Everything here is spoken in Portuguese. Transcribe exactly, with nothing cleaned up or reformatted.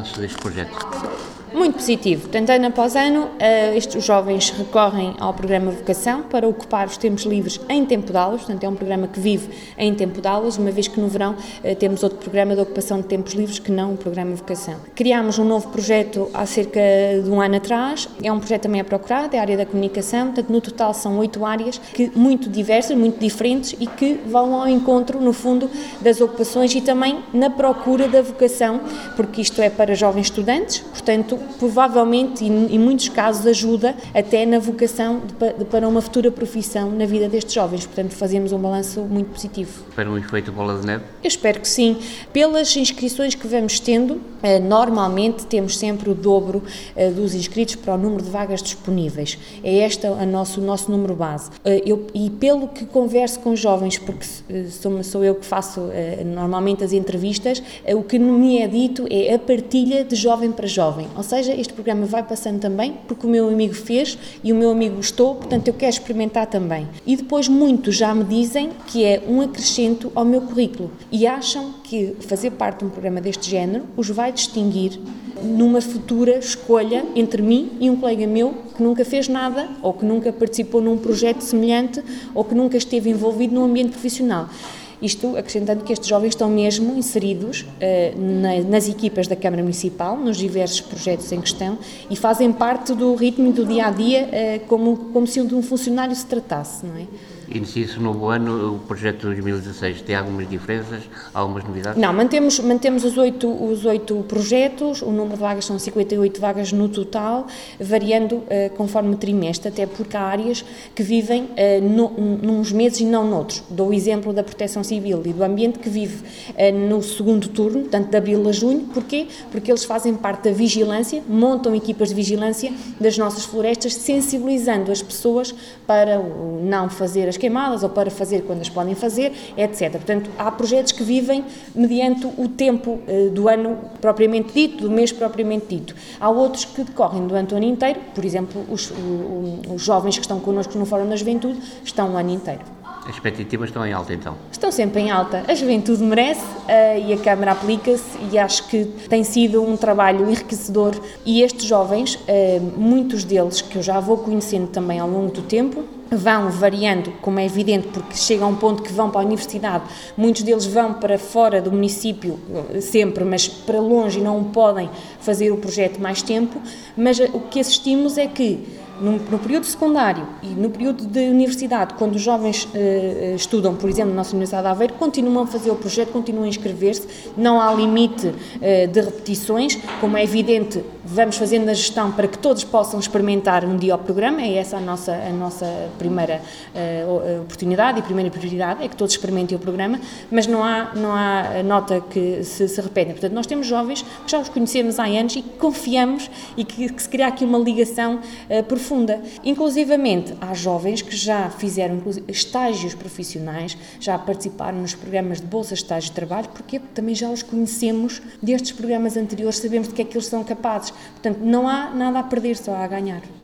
resultados deste projeto? Muito positivo. Portanto, ano após ano, estes, os jovens recorrem ao programa Vocação para ocupar os tempos livres em tempo de aulas. Portanto, é um programa que vive em tempo de aulas, uma vez que no verão temos outro programa de ocupação de tempos livres que não o programa Vocação. Criámos um novo projeto há cerca de um ano atrás. É um projeto também a procurado, é a área da comunicação. Portanto, no total são oito áreas que, muito diversas, muito diferentes e que vão ao encontro, no fundo, das ocupações e também na procura da vocação, porque isto é para jovens estudantes, portanto, provavelmente, e em muitos casos, ajuda até na vocação de, de, para uma futura profissão na vida destes jovens. Portanto, fazemos um balanço muito positivo. Para um efeito bola de neve? Eu espero que sim. Pelas inscrições que vamos tendo, eh, normalmente temos sempre o dobro eh, dos inscritos para o número de vagas disponíveis. É este a nosso, o nosso número base. Eh, eu, e pelo que converso com jovens, porque eh, sou, sou eu que faço eh, normalmente as entrevistas, eh, o que me é dito é a partilha de jovem para jovem. Ou seja, este programa vai passando também porque o meu amigo fez e o meu amigo gostou, portanto eu quero experimentar também. E depois muitos já me dizem que é um acrescento ao meu currículo e acham que fazer parte de um programa deste género os vai distinguir numa futura escolha entre mim e um colega meu que nunca fez nada ou que nunca participou num projeto semelhante ou que nunca esteve envolvido num ambiente profissional. Isto acrescentando que estes jovens estão mesmo inseridos uh, na, nas equipas da Câmara Municipal, nos diversos projetos em questão e fazem parte do ritmo do dia-a-dia uh, como, como se de um funcionário se tratasse, não é? Inicia-se o novo ano, o projeto de dois mil e dezasseis tem algumas diferenças, algumas novidades? Não, mantemos, mantemos os oito os oito projetos, o número de vagas são cinquenta e oito vagas no total, variando uh, conforme o trimestre, até porque há áreas que vivem uh, no, nos meses e não noutros. Dou o exemplo da Proteção Civil e do Ambiente que vive uh, no segundo turno, portanto de abril a junho. Porquê? Porque eles fazem parte da vigilância, montam equipas de vigilância das nossas florestas, sensibilizando as pessoas para uh, não fazer as queimadas ou para fazer quando as podem fazer, etcétera. Portanto, há projetos que vivem mediante o tempo uh, do ano propriamente dito, do mês propriamente dito. Há outros que decorrem durante o ano inteiro, por exemplo, os, o, o, os jovens que estão connosco no Fórum da Juventude estão o ano inteiro. As expectativas estão em alta, então? Estão sempre em alta. A juventude merece uh, e a Câmara aplica-se e acho que tem sido um trabalho enriquecedor e estes jovens, uh, muitos deles que eu já vou conhecendo também ao longo do tempo, vão variando, como é evidente, porque chega a um ponto que vão para a universidade, muitos deles vão para fora do município sempre, mas para longe e não podem fazer o projeto mais tempo, mas o que assistimos é que No, no período secundário e no período de universidade, quando os jovens uh, estudam, por exemplo, na nossa Universidade de Aveiro, continuam a fazer o projeto, continuam a inscrever-se, não há limite uh, de repetições, como é evidente, vamos fazendo a gestão para que todos possam experimentar um dia o programa, é essa a nossa, a nossa primeira uh, oportunidade e primeira prioridade, é que todos experimentem o programa, mas não há, não há nota que se, se repeta. Portanto, nós temos jovens que já os conhecemos há anos e que confiamos e que, que se cria aqui uma ligação uh, profunda. Inclusivamente, há jovens que já fizeram estágios profissionais, já participaram nos programas de bolsa de estágio de trabalho, porque também já os conhecemos destes programas anteriores, sabemos de que é que eles são capazes. Portanto, não há nada a perder, só há a ganhar.